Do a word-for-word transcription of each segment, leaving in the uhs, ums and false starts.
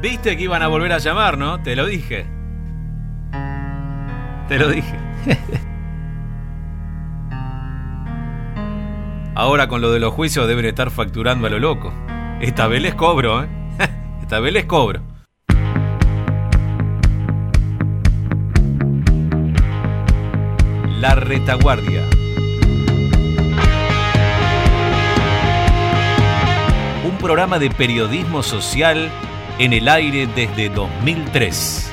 Viste que iban a volver a llamar, ¿no? Te lo dije. Te lo dije. Ahora con lo de los juicios deben estar facturando a lo loco. Esta vez les cobro, ¿eh? Esta vez les cobro. La Retaguardia. Un programa de periodismo social en el aire desde dos mil tres.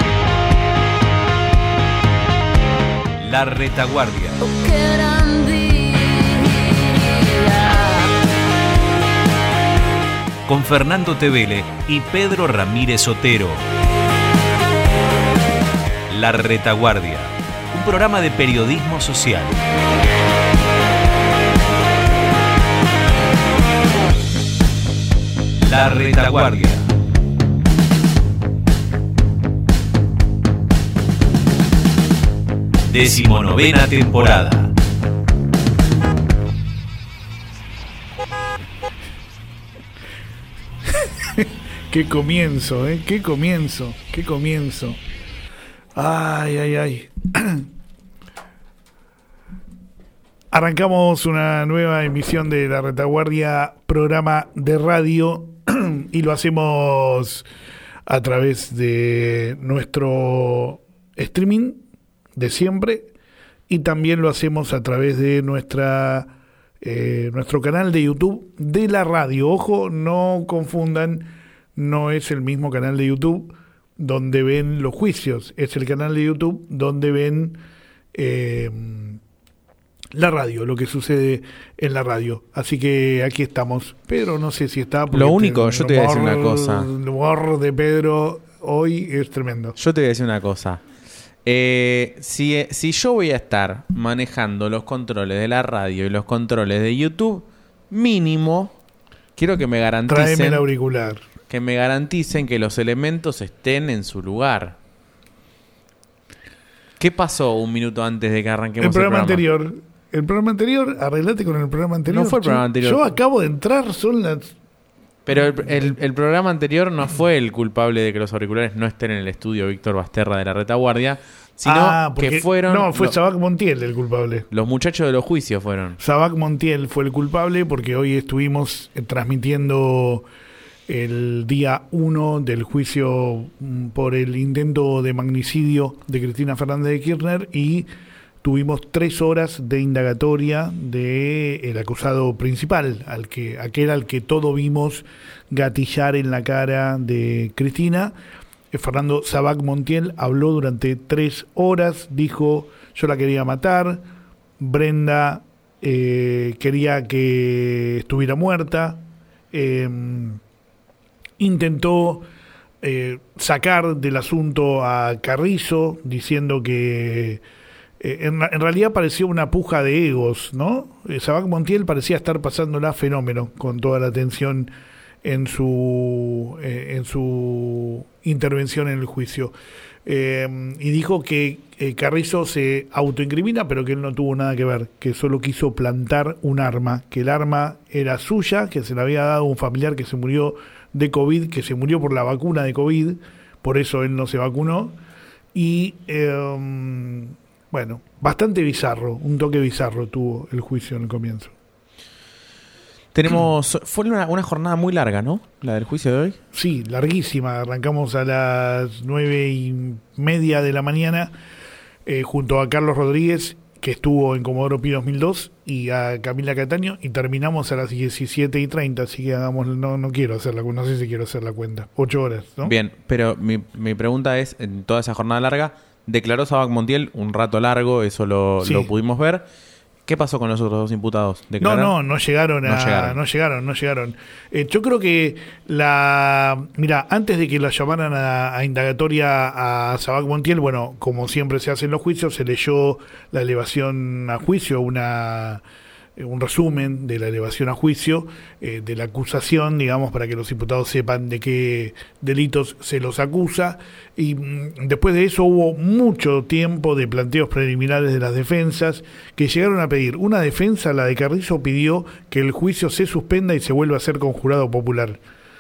La Retaguardia. Con Fernando Tevele y Pedro Ramírez Otero. La Retaguardia. Un programa de periodismo social. La Retaguardia. Decimonovena temporada. Qué comienzo, ¿eh? Qué comienzo, qué comienzo. Ay, ay, ay. Arrancamos una nueva emisión de La Retaguardia, programa de radio, y lo hacemos a través de nuestro streaming de siempre, y también lo hacemos a través de nuestra eh, nuestro canal de YouTube de la radio. Ojo, no confundan, no es el mismo canal de YouTube donde ven los juicios, es el canal de YouTube donde ven eh, la radio, lo que sucede en la radio. Así que aquí estamos. Pedro, no sé si está... Lo único, yo te voy a decir una cosa. El humor de Pedro hoy es tremendo. Yo te voy a decir una cosa. Eh, si, si yo voy a estar manejando los controles de la radio y los controles de YouTube, mínimo, quiero que me garanticen... Tráeme el auricular. Que me garanticen que los elementos estén en su lugar. ¿Qué pasó un minuto antes de que arranquemos el programa, el programa? anterior? El programa anterior, arreglate con el programa anterior. No fue el programa anterior. Yo acabo de entrar, son las... Pero el, el, el programa anterior no fue el culpable de que los auriculares no estén en el estudio Víctor Basterra de La Retaguardia, sino ah, porque, que fueron... No, fue lo, Sabac Montiel el culpable. Los muchachos de los juicios fueron. Sabac Montiel fue el culpable porque hoy estuvimos eh, transmitiendo el día uno del juicio mm, por el intento de magnicidio de Cristina Fernández de Kirchner, y tuvimos tres horas de indagatoria del acusado principal, al que aquel al que todo vimos gatillar en la cara de Cristina. Fernando Sabac Montiel habló durante tres horas, dijo: yo la quería matar, Brenda eh, quería que estuviera muerta, eh, intentó eh, sacar del asunto a Carrizo, diciendo que eh, en, en realidad parecía una puja de egos, ¿no? Eh, Sabac Montiel parecía estar pasándola fenómeno con toda la atención en su eh, en su intervención en el juicio, eh, y dijo que eh, Carrizo se autoincrimina, pero que él no tuvo nada que ver, que solo quiso plantar un arma, que el arma era suya, que se la había dado un familiar que se murió de COVID, que se murió por la vacuna de COVID, por eso él no se vacunó, y eh, bueno, bastante bizarro, un toque bizarro tuvo el juicio en el comienzo. Tenemos, fue una, una jornada muy larga, ¿no? La del juicio de hoy. Sí, larguísima. Arrancamos a las nueve y media de la mañana eh, junto a Carlos Rodríguez, que estuvo en Comodoro Pi dos mil dos, y a Camila Cataño, y terminamos a las diecisiete y treinta, así que hagamos, no, no quiero hacer la cuenta, no sé si quiero hacer la cuenta. Ocho horas, ¿no? Bien, pero mi, mi pregunta es, en toda esa jornada larga, declaró Sabac Montiel un rato largo, eso lo, sí. lo pudimos ver. ¿Qué pasó con los otros dos imputados? No, no, no llegaron a, no llegaron, no llegaron. No llegaron. Eh, yo creo que la, mira, antes de que la llamaran a, a indagatoria a Sabac Montiel, bueno, como siempre se hace en los juicios, se leyó la elevación a juicio, una un resumen de la elevación a juicio, eh, de la acusación, digamos, para que los imputados sepan de qué delitos se los acusa, y mm, después de eso hubo mucho tiempo de planteos preliminares de las defensas, que llegaron a pedir, una defensa, la de Carrizo, pidió que el juicio se suspenda y se vuelva a hacer con jurado popular.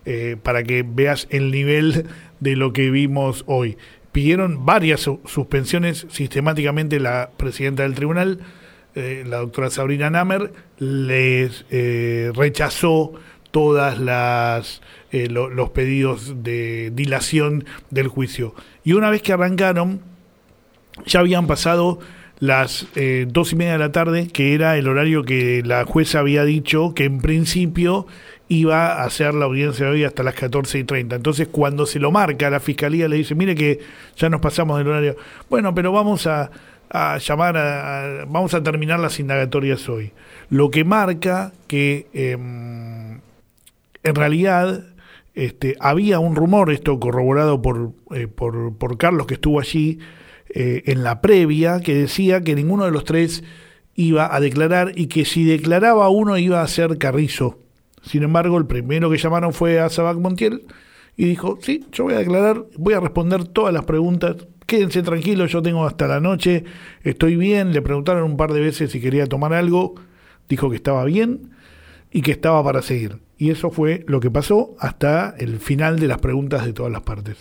eh, para que veas el nivel de lo que vimos hoy. Pidieron varias su- suspensiones sistemáticamente la presidenta del tribunal, eh, la doctora Sabrina Namer, les eh, rechazó todas las eh, lo, los pedidos de dilación del juicio. Y una vez que arrancaron, ya habían pasado las eh, dos y media de la tarde, que era el horario que la jueza había dicho que en principio iba a hacer la audiencia de hoy hasta las catorce y treinta. Entonces, cuando se lo marca, la fiscalía le dice, mire que ya nos pasamos del horario. Bueno, pero vamos a, a llamar, a, a, vamos a terminar las indagatorias hoy. Lo que marca que eh, en realidad este, había un rumor, esto corroborado por, eh, por, por Carlos, que estuvo allí, Eh, en la previa, que decía que ninguno de los tres iba a declarar y que si declaraba uno iba a ser Carrizo. Sin embargo, el primero que llamaron fue a Sabac Montiel y dijo, sí, yo voy a declarar, voy a responder todas las preguntas, quédense tranquilos, yo tengo hasta la noche, estoy bien. Le preguntaron un par de veces si quería tomar algo, dijo que estaba bien y que estaba para seguir. Y eso fue lo que pasó hasta el final de las preguntas de todas las partes.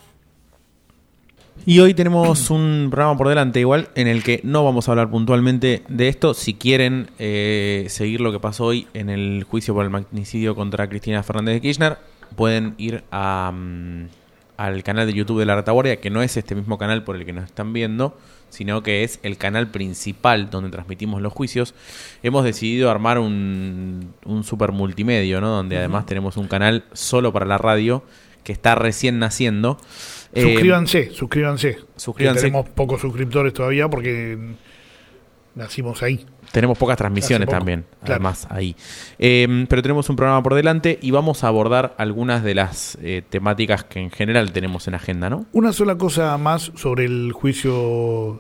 Y hoy tenemos un programa por delante igual en el que no vamos a hablar puntualmente de esto. Si quieren eh, seguir lo que pasó hoy en el juicio por el magnicidio contra Cristina Fernández de Kirchner, pueden ir a, um, al canal de YouTube de La Retaguardia, que no es este mismo canal por el que nos están viendo, sino que es el canal principal donde transmitimos los juicios. Hemos decidido armar un, un super multimedio, ¿no? Donde además uh-huh. tenemos un canal solo para la radio que está recién naciendo. Suscríbanse, eh, suscríbanse. Suscríbanse. Tenemos pocos suscriptores todavía porque nacimos ahí. Tenemos pocas transmisiones también, claro. Además, ahí. Eh, pero tenemos un programa por delante y vamos a abordar algunas de las eh, temáticas que en general tenemos en agenda, ¿no? Una sola cosa más sobre el juicio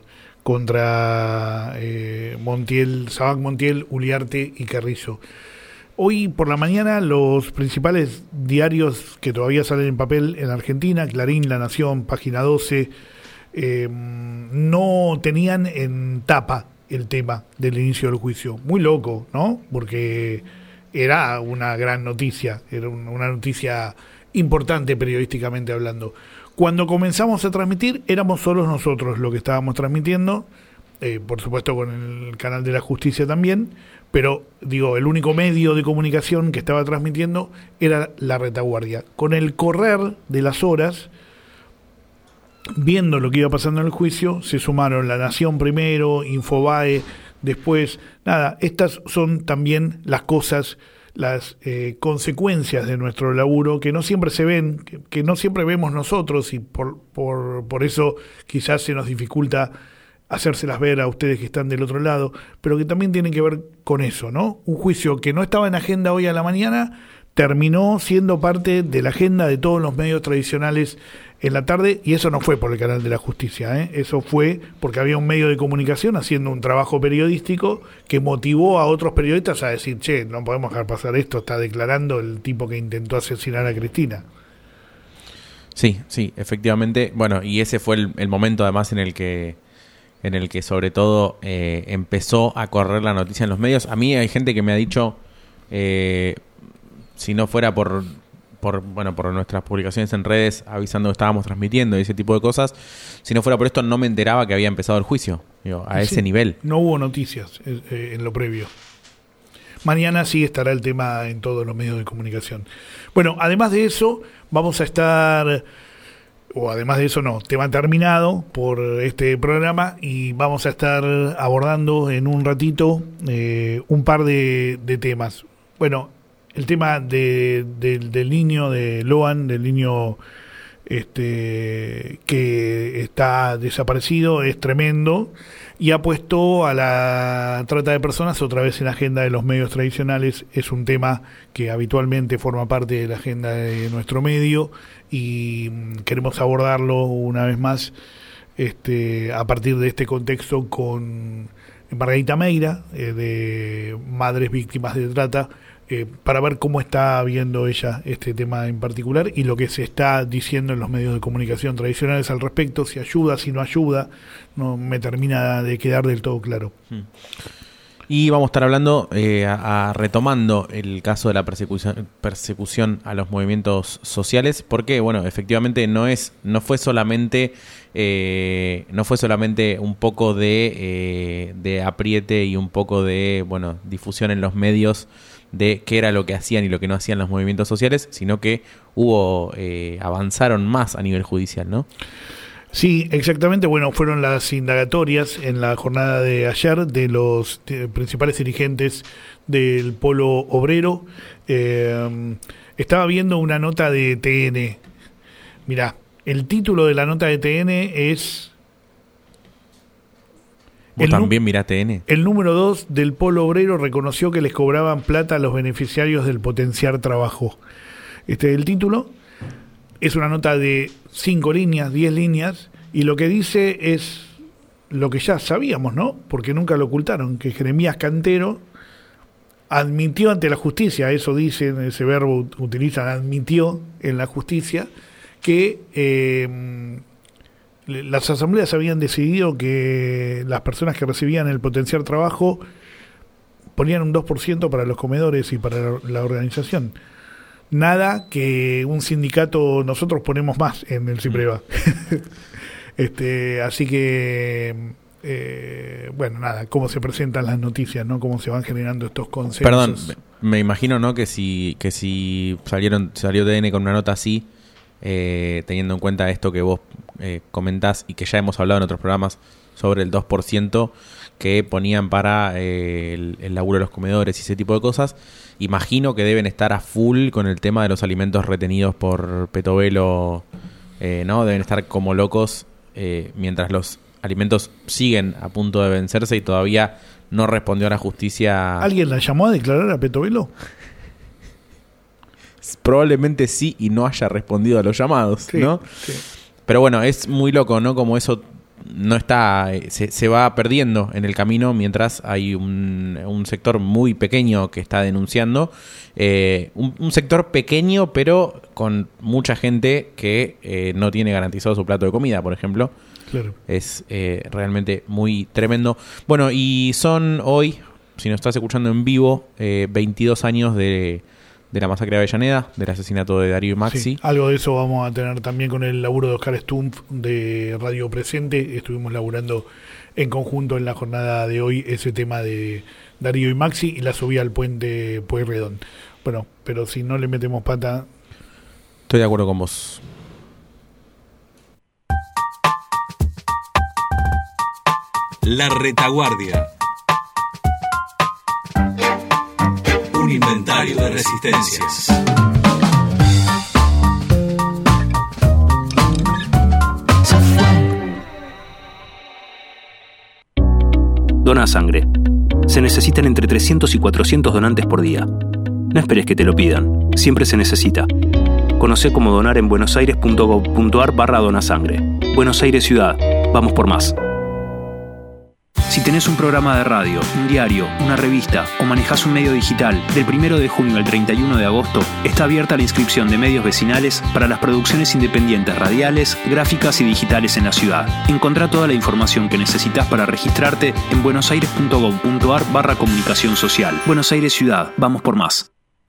contra eh, Montiel, Sabac Montiel, Uliarte y Carrizo. Hoy por la mañana los principales diarios que todavía salen en papel en Argentina, Clarín, La Nación, Página doce, eh, no tenían en tapa el tema del inicio del juicio. Muy loco, ¿no? Porque era una gran noticia, era un, una noticia importante periodísticamente hablando. Cuando comenzamos a transmitir éramos solos nosotros los que estábamos transmitiendo, eh, por supuesto con el canal de la Justicia también, pero digo, el único medio de comunicación que estaba transmitiendo era La Retaguardia. Con el correr de las horas, viendo lo que iba pasando en el juicio, se sumaron La Nación primero, Infobae, después, nada, estas son también las cosas, las eh, consecuencias de nuestro laburo que no siempre se ven, que, que no siempre vemos nosotros y por, por, por eso quizás se nos dificulta hacérselas ver a ustedes que están del otro lado, pero que también tienen que ver con eso, ¿no? Un juicio que no estaba en agenda hoy a la mañana terminó siendo parte de la agenda de todos los medios tradicionales en la tarde, y eso no fue por el canal de la Justicia, ¿eh? Eso fue porque había un medio de comunicación haciendo un trabajo periodístico que motivó a otros periodistas a decir, che, no podemos dejar pasar esto, está declarando el tipo que intentó asesinar a Cristina. Sí, sí, efectivamente. Bueno, y ese fue el, el momento además en el que en el que sobre todo eh, empezó a correr la noticia en los medios. A mí hay gente que me ha dicho, eh, si no fuera por, por bueno por nuestras publicaciones en redes avisando que estábamos transmitiendo y ese tipo de cosas, si no fuera por esto no me enteraba que había empezado el juicio, digo, a sí, ese nivel. No hubo noticias eh, en lo previo. Mañana sí estará el tema en todos los medios de comunicación. Bueno, además de eso, vamos a estar... o además de eso no, tema terminado por este programa y vamos a estar abordando en un ratito eh, un par de, de temas. Bueno, el tema de, de, del niño de Loan, del niño este que está desaparecido, es tremendo y ha puesto a la trata de personas otra vez en la agenda de los medios tradicionales. Es un tema que habitualmente forma parte de la agenda de nuestro medio y queremos abordarlo una vez más este a partir de este contexto con Margarita Meira, eh, de Madres Víctimas de Trata, eh, para ver cómo está viendo ella este tema en particular y lo que se está diciendo en los medios de comunicación tradicionales al respecto, si ayuda, si no ayuda, no me termina de quedar del todo claro. Y vamos a estar hablando, eh, a, a retomando el caso de la persecución, persecución a los movimientos sociales, porque bueno, efectivamente no es, no fue solamente, eh, no fue solamente un poco de, eh, de apriete y un poco de bueno difusión en los medios de qué era lo que hacían y lo que no hacían los movimientos sociales, sino que hubo, eh, avanzaron más a nivel judicial, ¿no? Sí, exactamente. Bueno, fueron las indagatorias en la jornada de ayer de los de principales dirigentes del Polo Obrero. Eh, estaba viendo una nota de T N. Mirá, el título de la nota de T N es... ¿Vos también mirás T N? El número dos del Polo Obrero reconoció que les cobraban plata a los beneficiarios del potenciar trabajo. Este es el título. Es una nota de cinco líneas, diez líneas, y lo que dice es lo que ya sabíamos, ¿no? Porque nunca lo ocultaron, que Jeremías Cantero admitió ante la justicia, eso dicen, ese verbo utilizan, admitió en la justicia, que eh, las asambleas habían decidido que las personas que recibían el potenciar trabajo ponían un dos por ciento para los comedores y para la organización. Nada que un sindicato, nosotros ponemos más en el CIPREVA. este, así que, eh, bueno, nada, cómo se presentan las noticias, ¿no? Cómo se van generando estos consensos. Perdón, me imagino, ¿no? Que si, que si salieron, salió T N con una nota así, eh, teniendo en cuenta esto que vos eh, comentás y que ya hemos hablado en otros programas sobre el dos por ciento que ponían para eh, el, el laburo de los comedores y ese tipo de cosas, imagino que deben estar a full con el tema de los alimentos retenidos por Petovelo, eh, ¿no? Deben estar como locos eh, mientras los alimentos siguen a punto de vencerse y todavía no respondió a la justicia. ¿Alguien la llamó a declarar a Petovelo? Probablemente sí y no haya respondido a los llamados, sí, ¿no? Sí. Pero bueno, es muy loco, ¿no? Como eso no está, se, se va perdiendo en el camino mientras hay un, un sector muy pequeño que está denunciando, eh, un, un sector pequeño pero con mucha gente que eh, no tiene garantizado su plato de comida, por ejemplo. Claro. Es eh, realmente muy tremendo. Bueno, y son hoy, si nos estás escuchando en vivo, eh, veintidós años de... de la masacre de Avellaneda, del asesinato de Darío y Maxi. Sí, algo de eso vamos a tener también con el laburo de Oscar Stumpf de Radio Presente. Estuvimos laburando en conjunto en la jornada de hoy ese tema de Darío y Maxi y la subida al puente Pueyrredón. Bueno, pero si no le metemos pata... Estoy de acuerdo con vos. La Retaguardia. Un inventario de resistencias. Dona sangre. Se necesitan entre trescientos y cuatrocientos donantes por día. No esperes que te lo pidan. Siempre se necesita. Conocé cómo donar en buenosaires.gov.ar barra donasangre. Buenos Aires Ciudad. Vamos por más. Si tenés un programa de radio, un diario, una revista o manejás un medio digital, del primero de junio al treinta y uno de agosto está abierta la inscripción de medios vecinales para las producciones independientes radiales, gráficas y digitales en la ciudad. Encontrá toda la información que necesitas para registrarte en buenosaires.gov.ar barra comunicación social. Buenos Aires Ciudad. Vamos por más.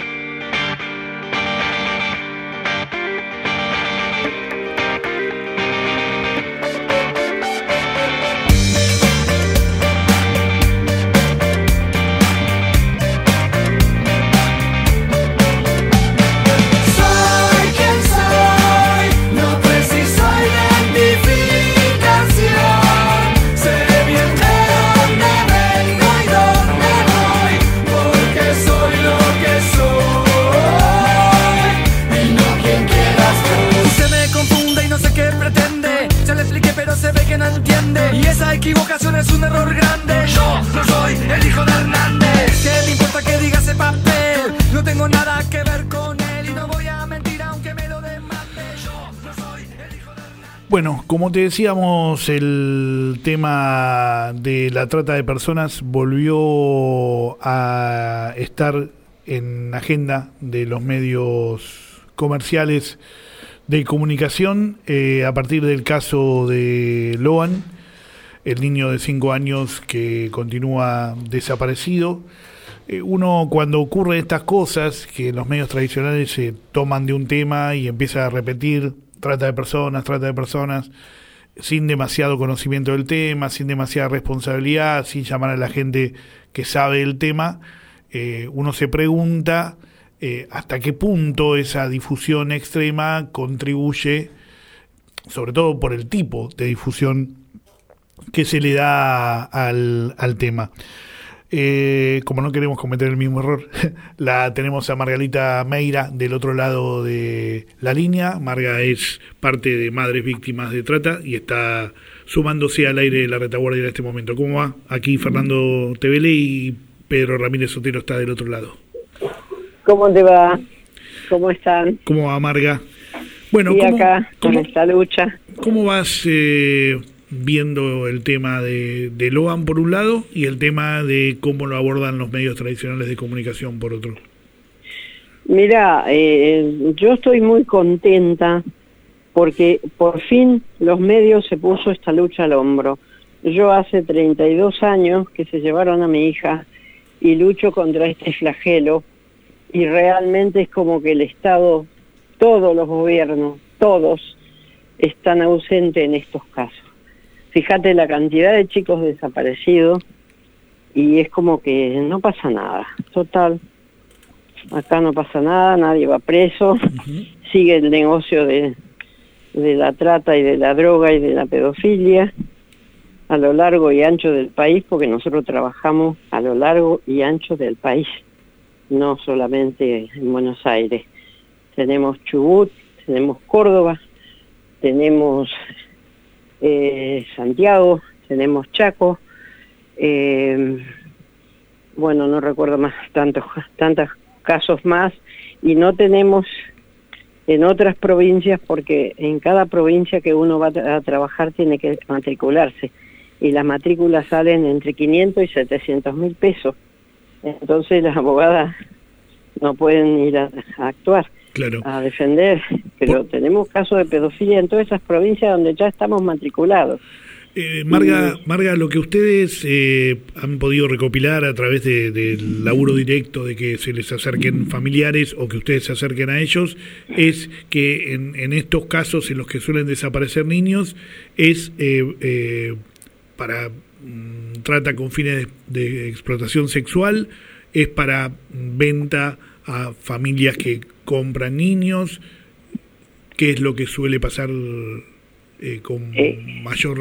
Bueno, como te decíamos, el tema de la trata de personas volvió a estar en agenda de los medios comerciales de comunicación eh, a partir del caso de Loan. el niño de cinco años que continúa desaparecido. Eh, uno cuando ocurren estas cosas, que los medios tradicionales se toman de un tema y empieza a repetir, trata de personas, trata de personas, sin demasiado conocimiento del tema, sin demasiada responsabilidad, sin llamar a la gente que sabe el tema, eh, uno se pregunta eh, hasta qué punto esa difusión extrema contribuye, sobre todo por el tipo de difusión que se le da al, al tema. Eh, como no queremos cometer el mismo error, la tenemos a Margarita Meira del otro lado de la línea. Marga es parte de Madres Víctimas de Trata y está sumándose al aire de la retaguardia en este momento. ¿Cómo va? Aquí Fernando Tevele y Pedro Ramírez Sotelo está del otro lado. ¿Cómo te va? ¿Cómo están? ¿Cómo va, Marga? Bueno, y ¿cómo, acá, con cómo, esta lucha. ¿Cómo vas eh, viendo el tema de, de Loan por un lado y el tema de cómo lo abordan los medios tradicionales de comunicación por otro? Mira, eh, yo estoy muy contenta porque por fin los medios se puso esta lucha al hombro. Yo hace treinta y dos años que se llevaron a mi hija y lucho contra este flagelo y realmente es como que el Estado, todos los gobiernos, todos están ausentes en estos casos. Fíjate la cantidad de chicos desaparecidos y es como que no pasa nada. Total, acá no pasa nada, nadie va preso, uh-huh. Sigue el negocio de, de la trata y de la droga y de la pedofilia a lo largo y ancho del país, porque nosotros trabajamos a lo largo y ancho del país, no solamente en Buenos Aires. Tenemos Chubut, tenemos Córdoba, tenemos eh, Santiago, tenemos Chaco, eh, bueno, no recuerdo más tantos, tantos casos más, y no tenemos en otras provincias, porque en cada provincia que uno va a trabajar tiene que matricularse, y las matrículas salen entre quinientos y setecientos mil pesos. Entonces las abogadas no pueden ir a, a actuar, claro, a defender, pero Por... tenemos casos de pedofilia en todas esas provincias donde ya estamos matriculados. Eh, Marga, y... Marga, lo que ustedes eh, han podido recopilar a través de, del laburo directo, de que se les acerquen familiares o que ustedes se acerquen a ellos, es que en, en estos casos en los que suelen desaparecer niños, es eh, eh, para mm, trata con fines de, de explotación sexual, es para venta a familias que compran niños. ¿Qué es lo que suele pasar eh, con eh, mayor...?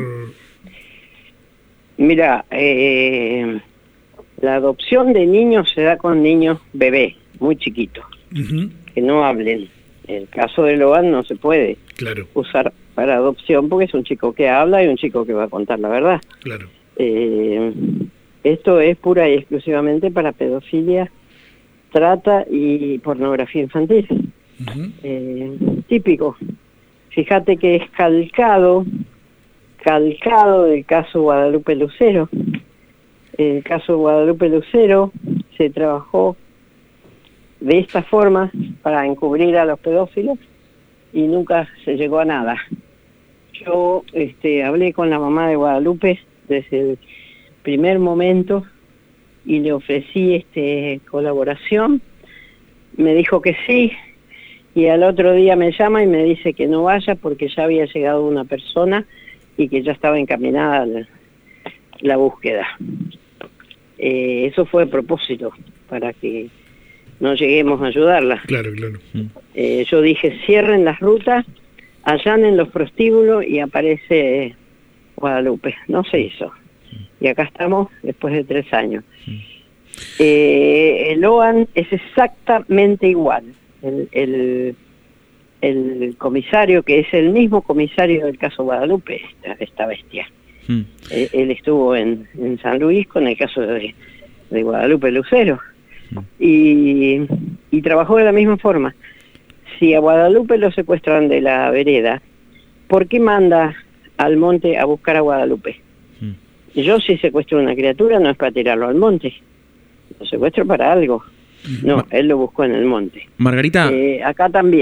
Mira, eh, la adopción de niños se da con niños bebés, muy chiquitos, uh-huh, que no hablen. El caso de Loan no se puede claro. usar para adopción porque es un chico que habla y un chico que va a contar la verdad. Claro. Eh, esto es pura y exclusivamente para pedofilia, trata y pornografía infantil. Uh-huh. Eh, típico. Fíjate que es calcado, calcado del caso Guadalupe Lucero. El caso Guadalupe Lucero se trabajó de esta forma para encubrir a los pedófilos y nunca se llegó a nada. Yo este, hablé con la mamá de Guadalupe desde el primer momento y le ofrecí este colaboración. Me dijo que sí y al otro día me llama y me dice que no vaya porque ya había llegado una persona y que ya estaba encaminada la, la búsqueda. Eh, eso fue a propósito, para que no lleguemos a ayudarla. Claro, claro. Eh, yo dije, cierren las rutas, allanen los prostíbulos y aparece Guadalupe. No se hizo. Y acá estamos después de tres años. Eh, el Loan es exactamente igual. El, el, el comisario, que es el mismo comisario del caso Guadalupe, esta, esta bestia. Hmm. Él, él estuvo en, en San Luis con el caso de, de Guadalupe Lucero. Hmm. Y, y trabajó de la misma forma. Si a Guadalupe lo secuestran de la vereda, ¿por qué manda al monte a buscar a Guadalupe? Hmm. Yo si secuestro una criatura no es para tirarlo al monte, lo secuestro para algo. No, él lo buscó en el monte. Margarita. Eh, acá también.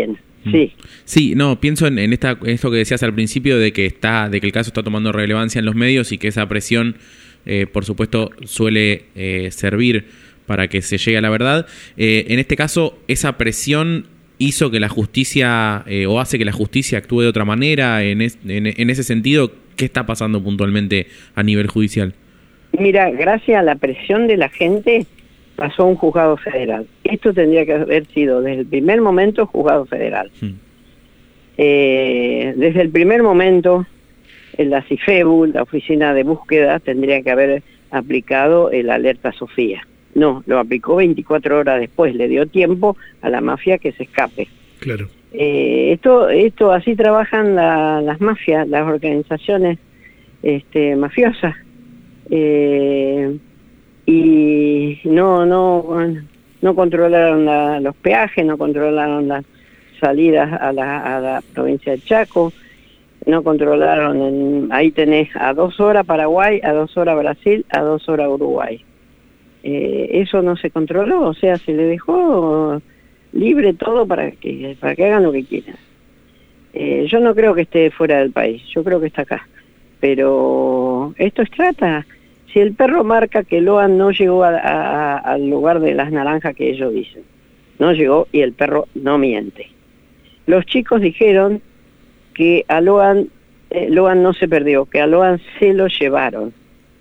Sí. Sí, no, pienso en, en esta, esto que decías al principio de que está, de que el caso está tomando relevancia en los medios y que esa presión, eh, por supuesto, suele eh, servir para que se llegue a la verdad. Eh, en este caso, esa presión hizo que la justicia, eh, o hace que la justicia actúe de otra manera. En, es, en, en ese sentido, ¿qué está pasando puntualmente a nivel judicial? Mira, gracias a la presión de la gente, pasó a un juzgado federal. Esto tendría que haber sido desde el primer momento juzgado federal. Hmm. Eh, desde el primer momento, en la CIFEBU, la Oficina de Búsqueda, tendría que haber aplicado el alerta Sofía. No, lo aplicó veinticuatro horas después, le dio tiempo a la mafia que se escape. Claro. Eh, esto, esto así trabajan la, las mafias, las organizaciones este, mafiosas. Eh, y no no no controlaron la, los peajes, no controlaron las salidas a la, a la provincia de Chaco, no controlaron, en, ahí tenés a dos horas Paraguay, a dos horas Brasil, a dos horas Uruguay. Eh, eso no se controló, o sea, se le dejó libre todo para que para que hagan lo que quieran. Eh, yo no creo que esté fuera del país, yo creo que está acá, pero esto es trata. Si el perro marca que Loan no llegó a, a, al lugar de las naranjas que ellos dicen, no llegó y el perro no miente. Los chicos dijeron que a Loan, eh, Loan no se perdió, que a Loan se lo llevaron.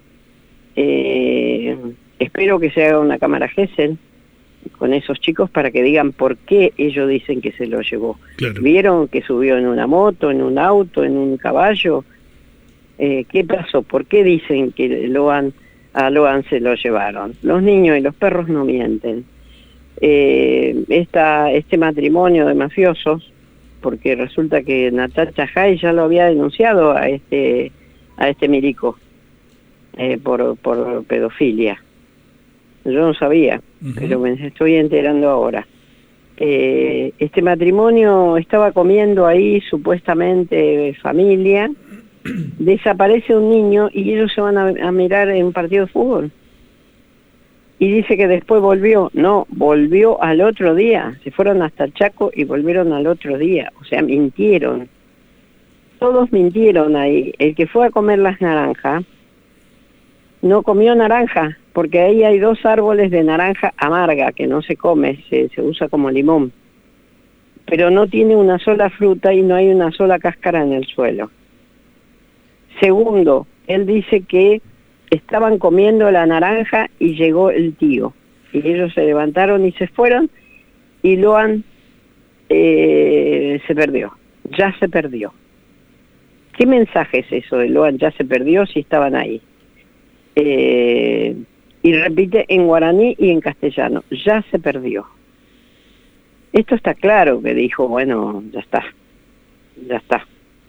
Eh, espero que se haga una cámara Gesell con esos chicos para que digan por qué ellos dicen que se lo llevó. Claro. ¿Vieron que subió en una moto, en un auto, en un caballo? Eh, ¿Qué pasó? ¿Por qué dicen que Loan, a Loan se lo llevaron? Los niños y los perros no mienten. Eh, esta, este matrimonio de mafiosos, porque resulta que Natacha Jai ya lo había denunciado a este a este milico eh, por, por pedofilia. Yo no sabía, uh-huh. pero me estoy enterando ahora. Eh, este matrimonio estaba comiendo ahí supuestamente familia. Desaparece un niño y ellos se van a, a mirar en un partido de fútbol y dice que después volvió. No, volvió al otro día, se fueron hasta Chaco y volvieron al otro día, o sea, mintieron, todos mintieron ahí. El que fue a comer las naranjas no comió naranja, porque ahí hay dos árboles de naranja amarga que no se come, se, se usa como limón, pero no tiene una sola fruta y no hay una sola cáscara en el suelo. Segundo, él dice que estaban comiendo la naranja y llegó el tío. Y ellos se levantaron y se fueron y Loan eh, se perdió. Ya se perdió. ¿Qué mensaje es eso de Loan ya se perdió si estaban ahí? Eh, y repite en guaraní y en castellano. Ya se perdió. Esto está claro que dijo, bueno, ya está. Ya está.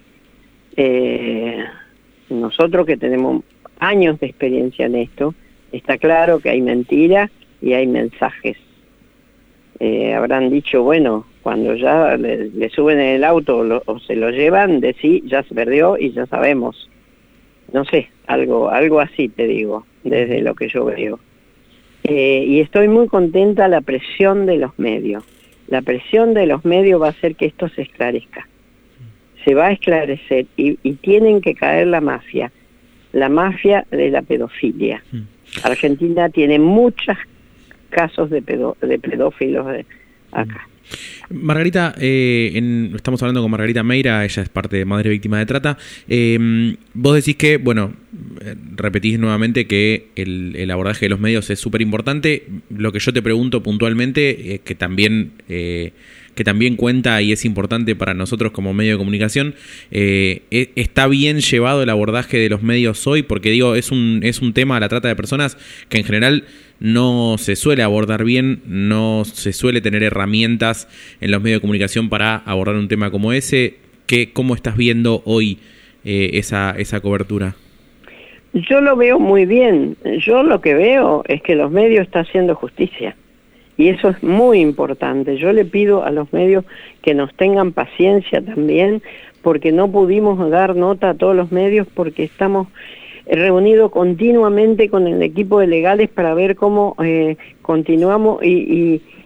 Eh... Nosotros que tenemos años de experiencia en esto, está claro que hay mentira y hay mensajes. Eh, habrán dicho, bueno, cuando ya le, le suben en el auto o, lo, o se lo llevan, de sí, ya se perdió y ya sabemos. No sé, algo algo así te digo, desde lo que yo veo. Eh, y estoy muy contenta la presión de los medios. La presión de los medios va a hacer que esto se esclarezca. Se va a esclarecer y, y tienen que caer la mafia, la mafia de la pedofilia. Mm. Argentina tiene muchos casos de, pedo, de pedófilos de acá. Margarita, eh, en, estamos hablando con Margarita Meira, ella es parte de Madre Víctima de Trata. Eh, vos decís que, bueno, repetís nuevamente que el, el abordaje de los medios es súper importante. Lo que yo te pregunto puntualmente, eh, que también... Eh, que también cuenta y es importante para nosotros como medio de comunicación, eh, ¿está bien llevado el abordaje de los medios hoy? Porque digo, es un, es un tema, la trata de personas, que en general no se suele abordar bien, no se suele tener herramientas en los medios de comunicación para abordar un tema como ese. ¿Qué, ¿Cómo estás viendo hoy eh, esa, esa cobertura? Yo lo veo muy bien. Yo lo que veo es que los medios están haciendo justicia. Y eso es muy importante. Yo le pido a los medios que nos tengan paciencia también, porque no pudimos dar nota a todos los medios porque estamos reunidos continuamente con el equipo de legales para ver cómo eh, continuamos y, y,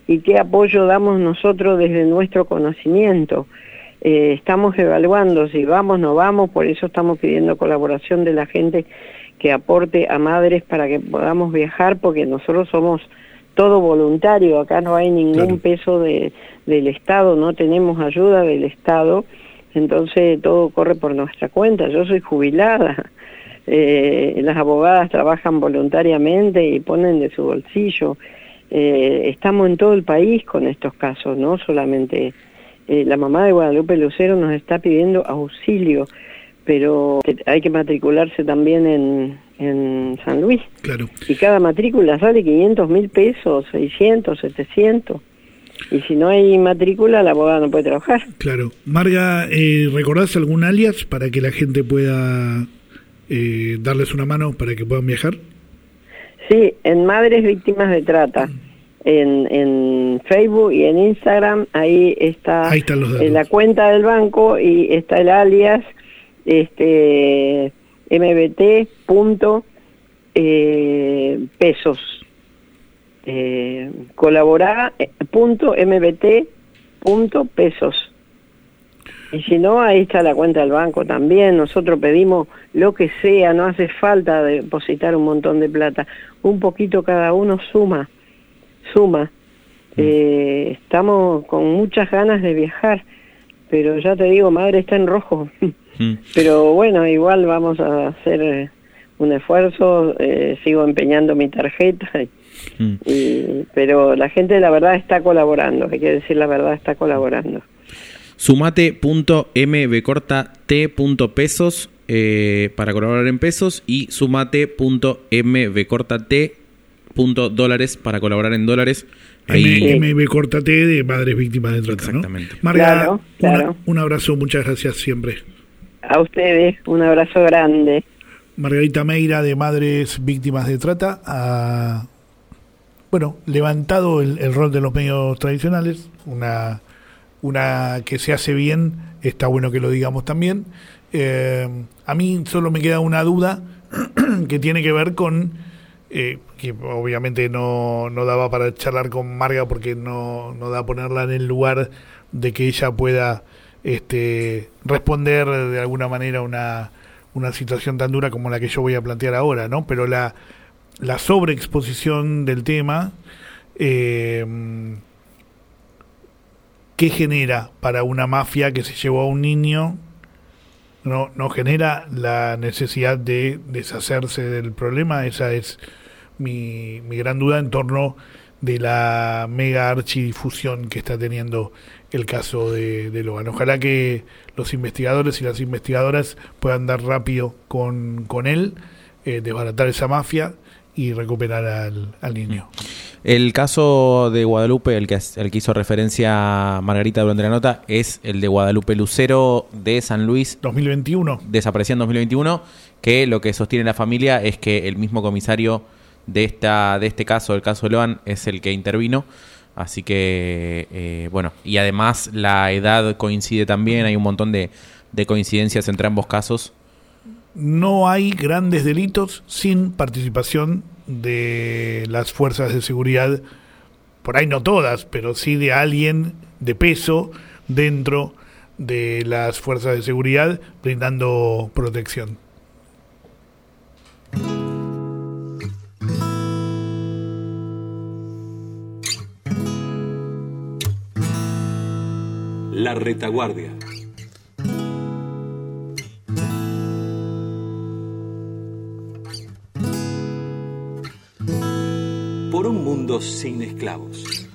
y qué apoyo damos nosotros desde nuestro conocimiento. Eh, estamos evaluando si vamos o no vamos, por eso estamos pidiendo colaboración de la gente que aporte a madres para que podamos viajar, porque nosotros somos todo voluntario, acá no hay ningún claro. peso de, del Estado, no tenemos ayuda del Estado, entonces todo corre por nuestra cuenta. Yo soy jubilada, eh, las abogadas trabajan voluntariamente y ponen de su bolsillo. Eh, estamos en todo el país con estos casos, no solamente eh, la mamá de Guadalupe Lucero nos está pidiendo auxilio, pero hay que matricularse también en, en San Luis. Claro. Y cada matrícula sale quinientos mil pesos, seiscientos, setecientos. Y si no hay matrícula, la abogada no puede trabajar. Claro. Marga, eh, ¿recordás algún alias para que la gente pueda eh, darles una mano para que puedan viajar? Sí, en Madres Víctimas de Trata. En, en Facebook y en Instagram, ahí está ahí están los datos. En la cuenta del banco y está el alias este mbt punto pesos eh, colaborar punto mbt punto pesos. Y si no, ahí está la cuenta del banco también. Nosotros pedimos lo que sea, no hace falta depositar un montón de plata, un poquito cada uno suma suma mm. eh, estamos con muchas ganas de viajar, pero ya te digo, madre está en rojo. Mm. Pero bueno, igual vamos a hacer un esfuerzo, eh, sigo empeñando mi tarjeta, y, mm. y, pero la gente la verdad está colaborando, hay que decir la verdad, está colaborando. Sumate punto m b corta t punto pesos eh, para colaborar en pesos y sumate punto m b corta t punto dólares para colaborar en dólares. Ahí... M B corta T de Madres Víctimas de Trata, exactamente. ¿no? Marga, claro, claro. Una, un abrazo, muchas gracias siempre. A ustedes, un abrazo grande. Margarita Meira de Madres Víctimas de Trata ha, bueno, levantado el, el rol de los medios tradicionales, una, una que se hace bien, está bueno que lo digamos también. Eh, a mí solo me queda una duda que tiene que ver con, eh, que obviamente no, no daba para charlar con Marga porque no, no da ponerla en el lugar de que ella pueda este, responder de alguna manera una, una situación tan dura como la que yo voy a plantear ahora, ¿no? Pero la, la sobreexposición del tema, eh, ¿qué genera para una mafia que se llevó a un niño? No, no genera la necesidad de deshacerse del problema. Esa es mi, mi gran duda en torno de la mega archidifusión que está teniendo el caso de, de Logan. Ojalá que los investigadores y las investigadoras puedan dar rápido con, con él, eh, desbaratar esa mafia y recuperar al, al niño. El caso de Guadalupe, el que, el que hizo referencia Margarita durante la nota, es el de Guadalupe Lucero de San Luis. dos mil veintiuno. Desaparecida en dos mil veintiuno, que lo que sostiene la familia es que el mismo comisario de esta de este caso, el caso de Logan, es el que intervino. Así que, eh, bueno, y además la edad coincide también, hay un montón de, de coincidencias entre ambos casos. No hay grandes delitos sin participación de las fuerzas de seguridad, por ahí no todas, pero sí de alguien de peso dentro de las fuerzas de seguridad brindando protección. La retaguardia. Por un mundo sin esclavos.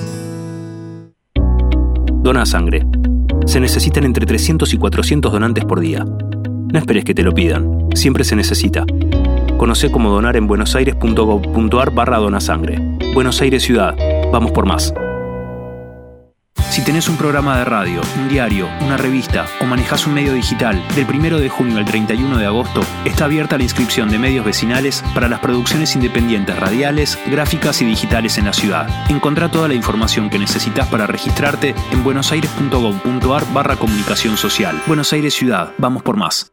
Dona sangre. Se necesitan entre trescientos y cuatrocientos donantes por día. No esperes que te lo pidan. Siempre se necesita. Conocé cómo donar en buenosaires.gov.ar barra donasangre. Buenos Aires Ciudad. Vamos por más. Si tenés un programa de radio, un diario, una revista o manejás un medio digital, del primero de junio al treinta y uno de agosto está abierta la inscripción de medios vecinales para las producciones independientes radiales, gráficas y digitales en la ciudad. Encontrá toda la información que necesitas para registrarte en buenosaires.gov.ar barra comunicación social. Buenos Aires Ciudad, vamos por más.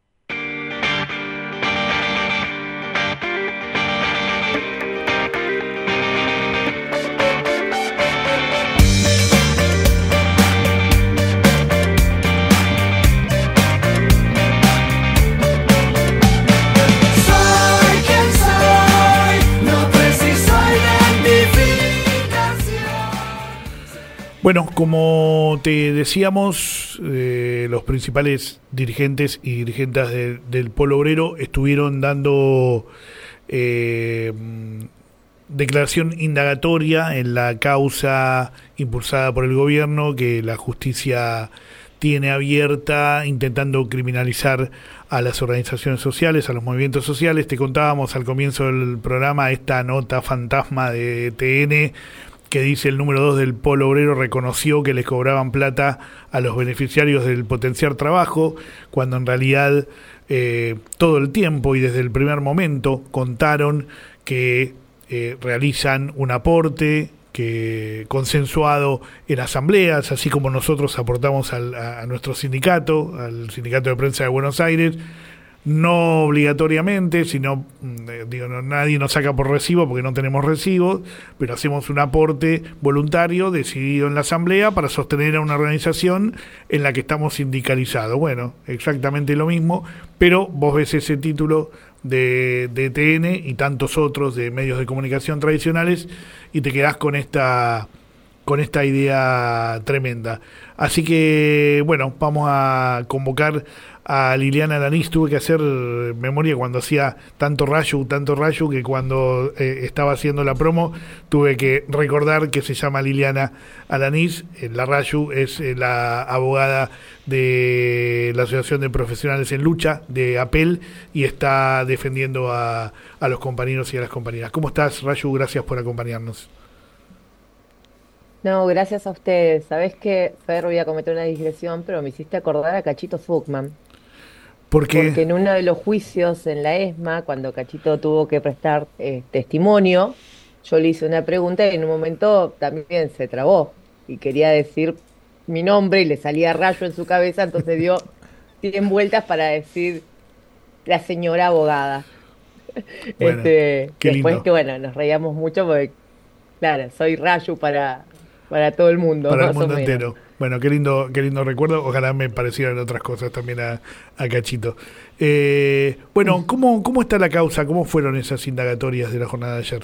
Bueno, como te decíamos, eh, los principales dirigentes y dirigentes de, del Polo Obrero estuvieron dando eh, declaración indagatoria en la causa impulsada por el gobierno que la justicia tiene abierta, intentando criminalizar a las organizaciones sociales, a los movimientos sociales. Te contábamos al comienzo del programa esta nota fantasma de T N que dice: el número dos del Polo Obrero reconoció que les cobraban plata a los beneficiarios del potenciar trabajo, cuando en realidad eh, todo el tiempo y desde el primer momento contaron que eh, realizan un aporte que consensuado en asambleas, así como nosotros aportamos al, a, a nuestro sindicato, al Sindicato de Prensa de Buenos Aires, no obligatoriamente, sino, digo, no, nadie nos saca por recibo porque no tenemos recibos, pero hacemos un aporte voluntario decidido en la asamblea para sostener a una organización en la que estamos sindicalizados. Bueno, exactamente lo mismo, pero vos ves ese título de, de T N y tantos otros de medios de comunicación tradicionales y te quedás con esta con esta idea tremenda. Así que, bueno, vamos a convocar a Liliana Alanís. Tuve que hacer memoria cuando hacía tanto rayo, tanto rayo, que cuando eh, estaba haciendo la promo tuve que recordar que se llama Liliana Alanís. La Rayu es eh, la abogada de la Asociación de Profesionales en Lucha, de APEL, y está defendiendo a, a los compañeros y a las compañeras. ¿Cómo estás, Rayu? Gracias por acompañarnos. No, gracias a ustedes. Sabés que, Fer, voy a cometer una digresión, pero me hiciste acordar a Cachito Fuchman. ¿Por qué? Porque en uno de los juicios en la ESMA, cuando Cachito tuvo que prestar eh, testimonio, yo le hice una pregunta y en un momento también se trabó y quería decir mi nombre y le salía rayo en su cabeza, entonces dio cien vueltas para decir la señora abogada. Bueno, este, qué después lindo. que, bueno, nos reíamos mucho porque, claro, soy rayo para... para todo el mundo. Para el más o mundo menos. entero. Bueno, qué lindo, qué lindo recuerdo. Ojalá me parecieran otras cosas también a, a Cachito. Eh, bueno, ¿cómo, ¿cómo está la causa? ¿Cómo fueron esas indagatorias de la jornada de ayer?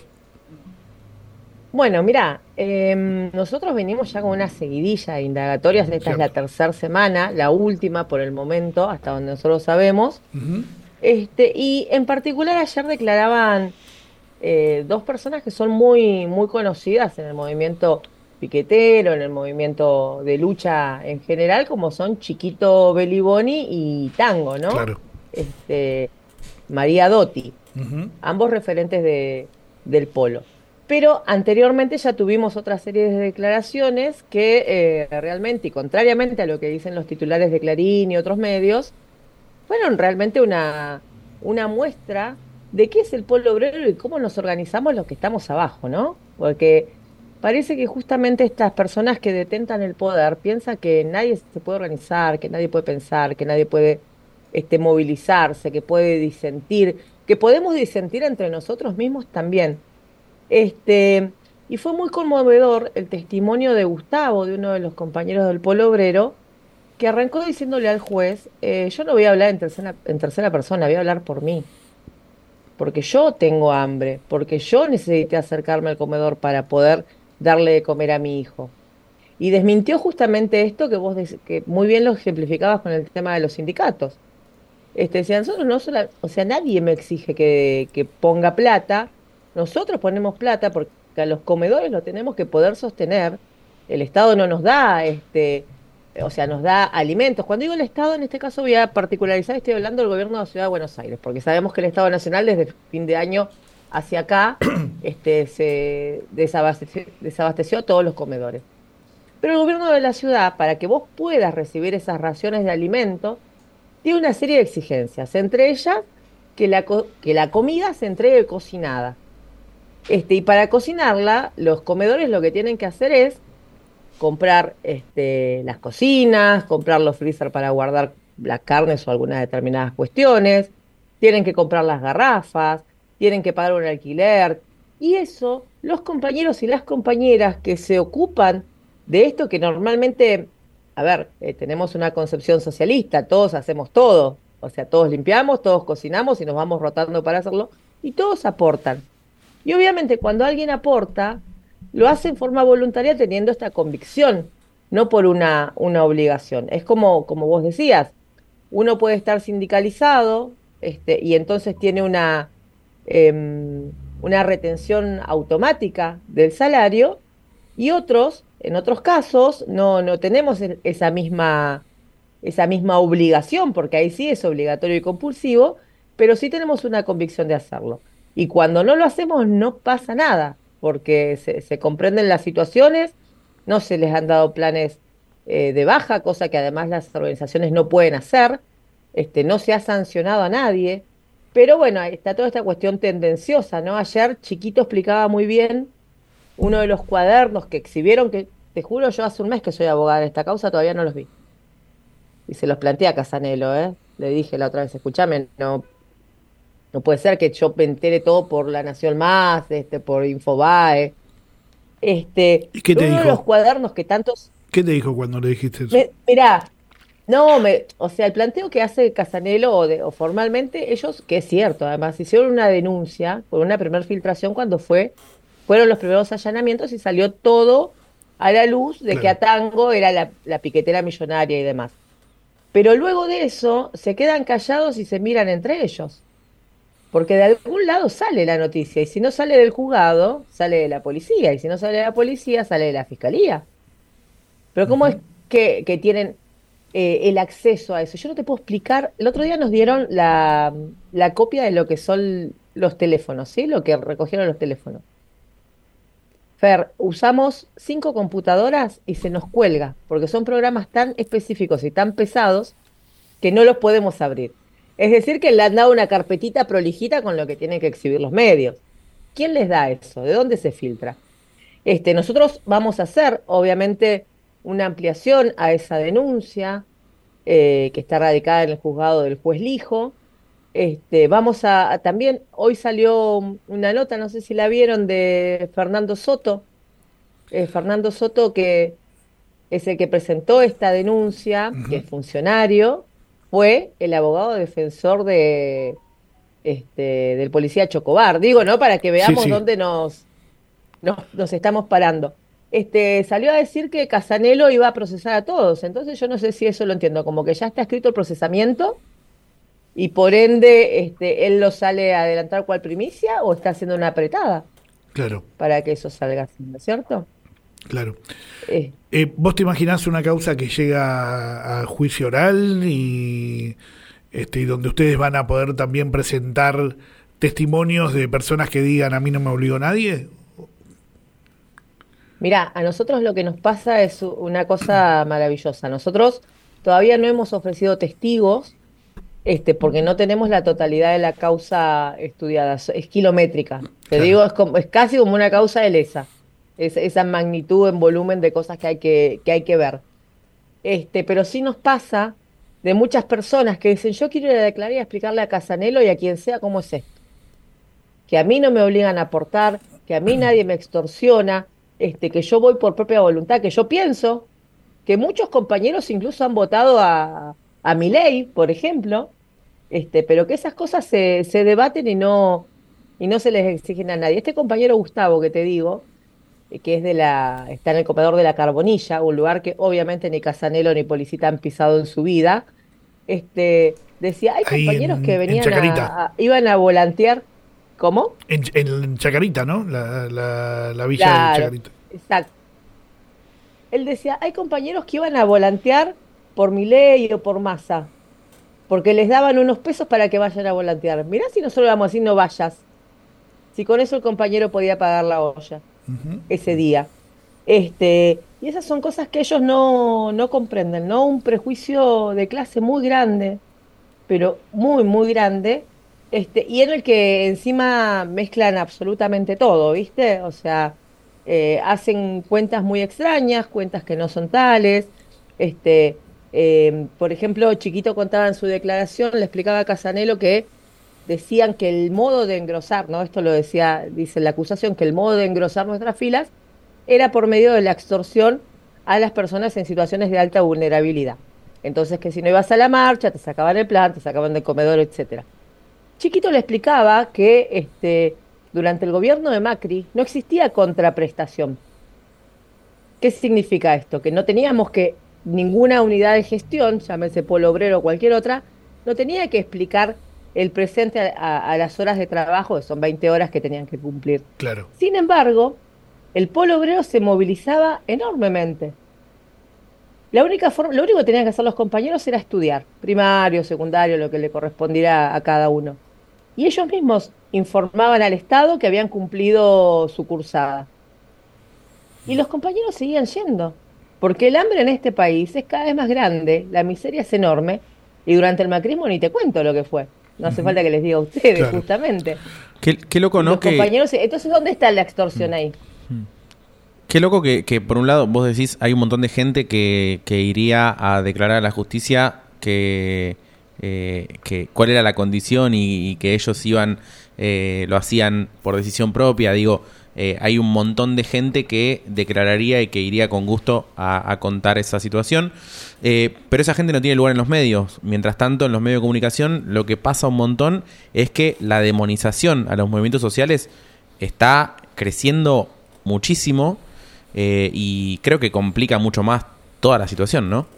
Bueno, mira, eh, nosotros venimos ya con una seguidilla de indagatorias. Esta Cierto. es la tercera semana, la última por el momento, hasta donde nosotros sabemos. Uh-huh. Este, y en particular ayer declaraban eh, dos personas que son muy, muy conocidas en el movimiento piquetero, en el movimiento de lucha en general, como son Chiquito Beliboni y Tango, ¿no? Claro. Este, María Dotti, Uh-huh. ambos referentes de, del polo. Pero anteriormente ya tuvimos otra serie de declaraciones que eh, realmente, y contrariamente a lo que dicen los titulares de Clarín y otros medios, fueron realmente una, una muestra de qué es el polo obrero y cómo nos organizamos los que estamos abajo, ¿no? Porque parece que justamente estas personas que detentan el poder piensan que nadie se puede organizar, que nadie puede pensar, que nadie puede este, movilizarse, que puede disentir, que podemos disentir entre nosotros mismos también. Este, y fue muy conmovedor el testimonio de Gustavo, de uno de los compañeros del Polo Obrero, que arrancó diciéndole al juez, eh, yo no voy a hablar en tercera, en tercera persona, voy a hablar por mí. Porque yo tengo hambre, porque yo necesité acercarme al comedor para poder darle de comer a mi hijo. Y desmintió justamente esto que vos dec- que muy bien lo ejemplificabas con el tema de los sindicatos. Este, decían, nosotros no sola, o sea, nadie me exige que, que ponga plata, nosotros ponemos plata porque a los comedores lo tenemos que poder sostener. El Estado no nos da, este, o sea, nos da alimentos. Cuando digo el Estado, en este caso voy a particularizar, estoy hablando del gobierno de la Ciudad de Buenos Aires, porque sabemos que el Estado Nacional desde fin de año hacia acá este, se desabasteció, desabasteció todos los comedores. Pero el gobierno de la ciudad, para que vos puedas recibir esas raciones de alimento, tiene una serie de exigencias, entre ellas que la, co- que la comida se entregue cocinada. Este, y para cocinarla, los comedores lo que tienen que hacer es comprar este, las cocinas, comprar los freezer para guardar las carnes o algunas determinadas cuestiones, tienen que comprar las garrafas, tienen que pagar un alquiler, y eso los compañeros y las compañeras que se ocupan de esto, que normalmente, a ver, eh, tenemos una concepción socialista, todos hacemos todo, o sea, todos limpiamos, todos cocinamos y nos vamos rotando para hacerlo, y todos aportan. Y obviamente cuando alguien aporta, lo hace en forma voluntaria teniendo esta convicción, no por una, una obligación. Es como, como vos decías, uno puede estar sindicalizado este, y entonces tiene una, eh, una retención automática del salario, y otros, en otros casos, no, no tenemos esa misma, esa misma obligación, porque ahí sí es obligatorio y compulsivo, pero sí tenemos una convicción de hacerlo. Y cuando no lo hacemos no pasa nada, porque se, se comprenden las situaciones, no se les han dado planes eh, de baja, cosa que además las organizaciones no pueden hacer, este, no se ha sancionado a nadie, pero bueno, está toda esta cuestión tendenciosa, ¿no? Ayer Chiquito explicaba muy bien uno de los cuadernos que exhibieron, que te juro, yo hace un mes que soy abogada de esta causa, todavía no los vi. Y se los planteé a Casanelo, ¿eh? Le dije la otra vez, escúchame, no, no puede ser que yo me entere todo por La Nación Más, este, por Infobae. Este, ¿Y qué te uno dijo? de los cuadernos que tantos... ¿Qué te dijo cuando le dijiste eso? Me, mirá, no, me, o sea, el planteo que hace Casanelo, o, de, o formalmente, ellos, que es cierto, además, hicieron una denuncia por una primera filtración cuando fue... Fueron los primeros allanamientos y salió todo a la luz de claro. que Atango era la, la piquetera millonaria y demás. Pero luego de eso se quedan callados y se miran entre ellos. Porque de algún lado sale la noticia. Y si no sale del juzgado, sale de la policía. Y si no sale de la policía, sale de la fiscalía. Pero ¿cómo uh-huh. es que, que tienen eh, el acceso a eso? Yo no te puedo explicar. El otro día nos dieron la, la copia de lo que son los teléfonos, ¿sí? Lo que recogieron los teléfonos. Fer, usamos cinco computadoras y se nos cuelga, porque son programas tan específicos y tan pesados que no los podemos abrir. Es decir, que le han dado una carpetita prolijita con lo que tienen que exhibir los medios. ¿Quién les da eso? ¿De dónde se filtra? Este, nosotros vamos a hacer, obviamente, una ampliación a esa denuncia eh, que está radicada en el juzgado del juez Lijo. Este, vamos a, a también, hoy salió una nota, no sé si la vieron, de Fernando Soto, eh, Fernando Soto, que es el que presentó esta denuncia, uh-huh. que es funcionario, fue el abogado defensor de este, del policía Chocobar, digo, ¿no? Para que veamos sí, sí. dónde nos, nos, nos estamos parando. Este, salió a decir que Casanelo iba a procesar a todos, entonces yo no sé si eso lo entiendo, como que ya está escrito el procesamiento, y por ende este, él lo sale a adelantar cual primicia, o está haciendo una apretada claro. para que eso salga así, ¿no es cierto? Claro. Eh. Eh, ¿Vos te imaginás una causa que llega a juicio oral y, este, y donde ustedes van a poder también presentar testimonios de personas que digan a mí no me obligó nadie? Mirá, a nosotros lo que nos pasa es una cosa maravillosa. Nosotros todavía no hemos ofrecido testigos, Este, porque no tenemos la totalidad de la causa estudiada, es kilométrica. Te claro. digo, es, como, es casi como una causa de lesa, es, esa magnitud en volumen de cosas que hay que, que hay que ver. Este, pero sí nos pasa de muchas personas que dicen, yo quiero ir a declarar y a explicarle a Casanelo y a quien sea cómo es esto. Que a mí no me obligan a aportar, que a mí nadie me extorsiona, este, que yo voy por propia voluntad, que yo pienso que muchos compañeros incluso han votado a... a Milei, por ejemplo, este, pero que esas cosas se, se debaten y no, y no se les exigen a nadie. Este compañero Gustavo que te digo, que es de la, está en el comedor de la Carbonilla, un lugar que obviamente ni Casanelo ni Policita han pisado en su vida, este, decía, hay Ahí compañeros en, que venían a, a, iban a volantear, ¿cómo? En, en Chacarita, ¿no? La, la, la villa claro, de Chacarita. Exacto. Él decía, hay compañeros que iban a volantear por Milei o por Massa, porque les daban unos pesos para que vayan a volantear. Mirá si nosotros le vamos a decir no vayas, si con eso el compañero podía pagar la olla uh-huh. ese día. Este, y esas son cosas que ellos no, no comprenden, ¿no? Un prejuicio de clase muy grande, pero muy, muy grande, este, y en el que encima mezclan absolutamente todo, ¿viste? O sea, eh, hacen cuentas muy extrañas, cuentas que no son tales, este... Eh, por ejemplo, Chiquito contaba en su declaración, le explicaba a Casanelo que decían que el modo de engrosar, ¿no? Esto lo decía, dice la acusación, que el modo de engrosar nuestras filas era por medio de la extorsión a las personas en situaciones de alta vulnerabilidad. Entonces, que si no ibas a la marcha, te sacaban el plan, te sacaban del comedor, etcétera. Chiquito le explicaba que este, durante el gobierno de Macri no existía contraprestación. ¿Qué significa esto? Que no teníamos que, ninguna unidad de gestión, llámese Polo Obrero o cualquier otra, no tenía que explicar el presente a, a, a las horas de trabajo, que son veinte horas que tenían que cumplir. Claro. Sin embargo, el Polo Obrero se movilizaba enormemente. La única forma, lo único que tenían que hacer los compañeros era estudiar, primario, secundario, lo que le correspondiera a cada uno. Y ellos mismos informaban al Estado que habían cumplido su cursada. Y los compañeros seguían yendo, porque el hambre en este país es cada vez más grande, la miseria es enorme, y durante el macrismo ni te cuento lo que fue. No hace uh-huh. falta que les diga a ustedes, claro. justamente. Qué, qué loco, ¿no? Los que... compañeros, entonces, ¿dónde está la extorsión ahí? Qué loco que, que, por un lado, vos decís, hay un montón de gente que, que iría a declarar a la justicia que, eh, que cuál era la condición y, y que ellos iban, eh, lo hacían por decisión propia. Digo, eh, hay un montón de gente que declararía y que iría con gusto a, a contar esa situación. Eh, pero esa gente no tiene lugar en los medios. Mientras tanto, en los medios de comunicación, lo que pasa un montón es que la demonización a los movimientos sociales está creciendo muchísimo. Eh, y creo que complica mucho más toda la situación, ¿no?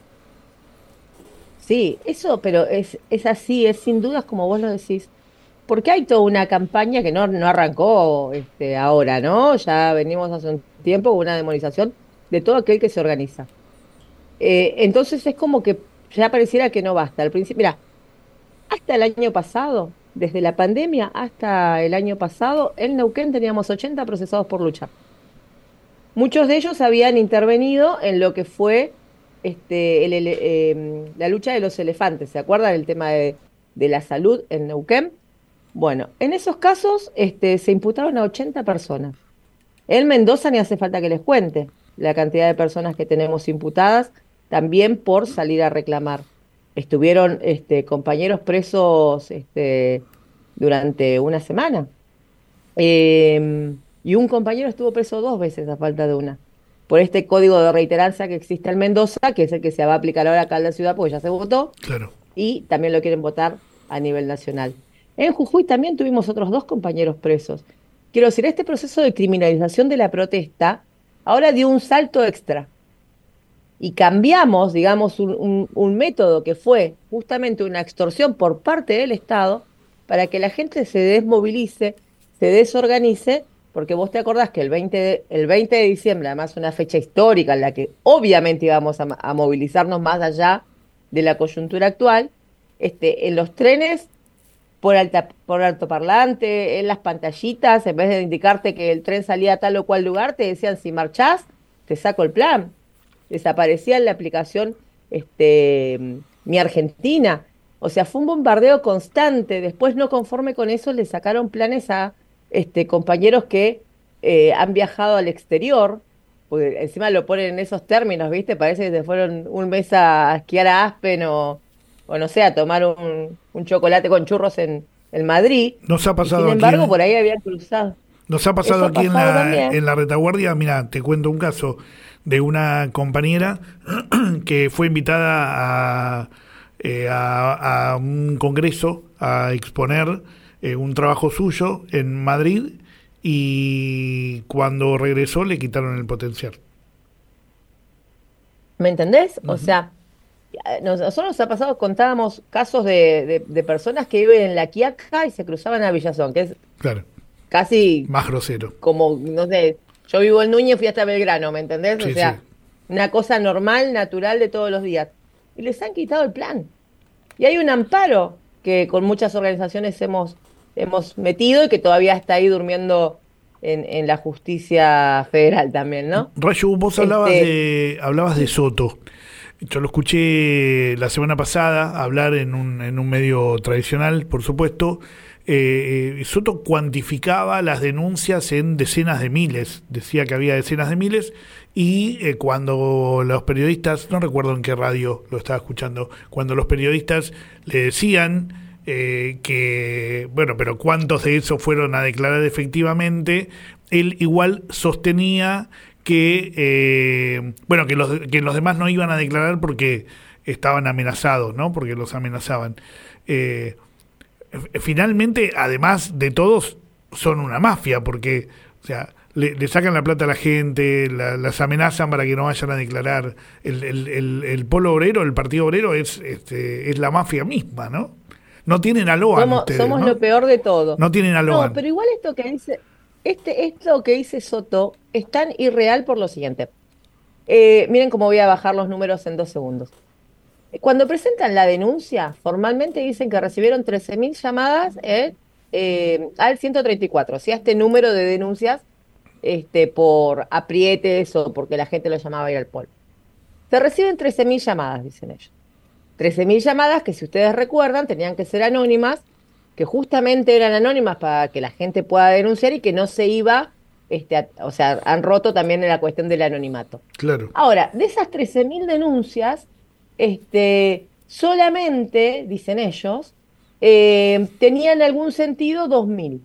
Sí, eso, pero es, es así, es sin dudas como vos lo decís, porque hay toda una campaña que no, no arrancó este, ahora, ¿no? Ya venimos hace un tiempo con una demonización de todo aquel que se organiza. Eh, entonces es como que ya pareciera que no basta. Al principio, mira, hasta el año pasado, desde la pandemia hasta el año pasado, en Neuquén teníamos ochenta procesados por lucha. Muchos de ellos habían intervenido en lo que fue este, el, el, eh, la lucha de los elefantes. ¿Se acuerdan del tema de, de la salud en Neuquén? Bueno, en esos casos este, se imputaron a ochenta personas. En Mendoza ni hace falta que les cuente la cantidad de personas que tenemos imputadas, también por salir a reclamar. Estuvieron este, compañeros presos este, durante una semana. Eh... Y un compañero estuvo preso dos veces a falta de una, por este código de reiterancia que existe en Mendoza, que es el que se va a aplicar ahora acá en la ciudad porque ya se votó, claro. Y también lo quieren votar a nivel nacional. En Jujuy también tuvimos otros dos compañeros presos. Quiero decir, este proceso de criminalización de la protesta ahora dio un salto extra. Y cambiamos, digamos, un, un, un método que fue justamente una extorsión por parte del Estado para que la gente se desmovilice, se desorganice. Porque vos te acordás que el veinte de, el veinte de diciembre, además una fecha histórica en la que obviamente íbamos a, a movilizarnos más allá de la coyuntura actual, este, en los trenes, por, alta, por altoparlante, en las pantallitas, en vez de indicarte que el tren salía a tal o cual lugar, te decían, si marchás, te saco el plan. Desaparecía en la aplicación este, Mi Argentina. O sea, fue un bombardeo constante. Después, no conforme con eso, le sacaron planes a Este, compañeros que eh, han viajado al exterior, porque encima lo ponen en esos términos, ¿viste? Parece que se fueron un mes a esquiar a Aspen o, o no sé, a tomar un, un chocolate con churros en, en Madrid. Nos ha pasado y sin embargo, aquí, por ahí habían cruzado. Nos ha pasado aquí en la, en la retaguardia. Mira, te cuento un caso de una compañera que fue invitada a, eh, a, a un congreso a exponer Eh, un trabajo suyo en Madrid y cuando regresó le quitaron el potencial. ¿Me entendés? Uh-huh. O sea, nos, nosotros nos ha pasado, contábamos casos de, de, de personas que viven en La Quiaca y se cruzaban a Villazón, que es claro. casi más grosero. Como, no sé, yo vivo en Núñez, fui hasta Belgrano, ¿me entendés? Sí, o sea, sí. Una cosa normal, natural de todos los días. Y les han quitado el plan. Y hay un amparo que con muchas organizaciones hemos hemos metido y que todavía está ahí durmiendo en, en la justicia federal también, ¿no? Rayo, vos hablabas este... de hablabas de Soto. Yo lo escuché la semana pasada hablar en un, en un medio tradicional, por supuesto. Eh, Soto cuantificaba las denuncias en decenas de miles, decía que había decenas de miles, y eh, cuando los periodistas, no recuerdo en qué radio lo estaba escuchando, cuando los periodistas le decían Eh, que, bueno, pero ¿cuántos de esos fueron a declarar efectivamente? Él igual sostenía que, eh, bueno, que los, que los demás no iban a declarar porque estaban amenazados, ¿no? Porque los amenazaban. Eh, finalmente, además de todos, son una mafia, porque, o sea, le, le sacan la plata a la gente, la, las amenazan para que no vayan a declarar. El, el, el, el Polo Obrero, el Partido Obrero es, este, es la mafia misma, ¿no? No tienen a Loan Somos, ustedes, somos ¿no? lo peor de todo. No tienen a Loan. No, pero igual esto que dice, este, esto que dice Soto es tan irreal por lo siguiente. Eh, miren cómo voy a bajar los números en dos segundos. Cuando presentan la denuncia, formalmente dicen que recibieron trece mil llamadas eh, eh, al ciento treinta y cuatro, o sea, este número de denuncias este, por aprietes o porque la gente lo llamaba a ir al polo. Se reciben trece mil llamadas, dicen ellos. trece mil llamadas que, si ustedes recuerdan, tenían que ser anónimas, que justamente eran anónimas para que la gente pueda denunciar y que no se iba, este, a, o sea, han roto también la cuestión del anonimato. Claro. Ahora, de esas trece mil denuncias, este, solamente, dicen ellos, eh, tenían algún sentido dos mil.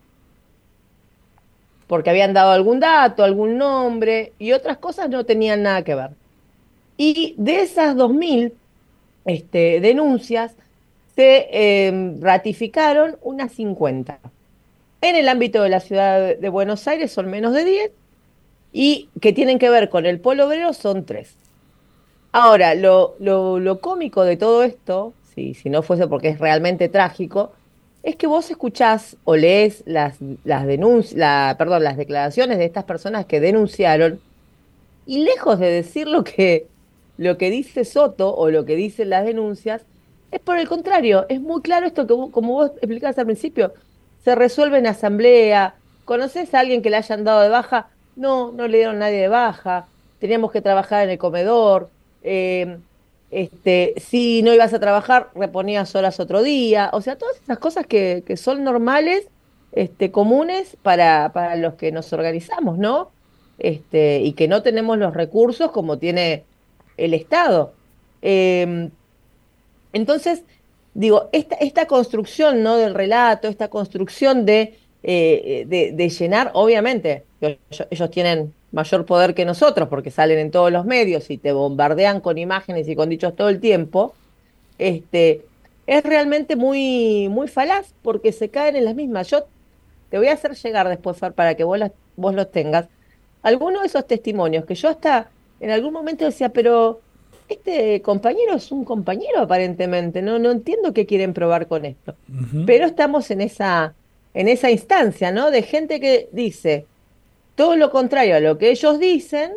Porque habían dado algún dato, algún nombre, y otras cosas no tenían nada que ver. Y de esas dos mil Este, denuncias, se eh, ratificaron unas cincuenta. En el ámbito de la ciudad de Buenos Aires son menos de diez, y que tienen que ver con el Polo Obrero son tres. Ahora, lo, lo, lo cómico de todo esto, si, si no fuese porque es realmente trágico, es que vos escuchás o lees las, las, denunci- la, perdón, las declaraciones de estas personas que denunciaron, y lejos de decir lo que Lo que dice Soto o lo que dicen las denuncias, es por el contrario, es muy claro esto que vos, como vos explicabas al principio, se resuelve en asamblea. ¿Conocés a alguien que le hayan dado de baja? No, no le dieron nadie de baja, teníamos que trabajar en el comedor, eh, este, si no ibas a trabajar, reponías horas otro día, o sea, todas esas cosas que, que son normales, este, comunes para, para los que nos organizamos, ¿no? Este, y que no tenemos los recursos como tiene el Estado. Eh, entonces, digo, esta, esta construcción, ¿no?, del relato, esta construcción de, eh, de, de llenar, obviamente, ellos, ellos tienen mayor poder que nosotros porque salen en todos los medios y te bombardean con imágenes y con dichos todo el tiempo, este, es realmente muy, muy falaz porque se caen en las mismas. Yo te voy a hacer llegar después, Fer, para que vos, las, vos los tengas, algunos de esos testimonios que yo hasta en algún momento decía, pero este compañero es un compañero aparentemente, no, no entiendo qué quieren probar con esto. Uh-huh. Pero estamos en esa, en esa instancia, ¿no?, de gente que dice todo lo contrario a lo que ellos dicen,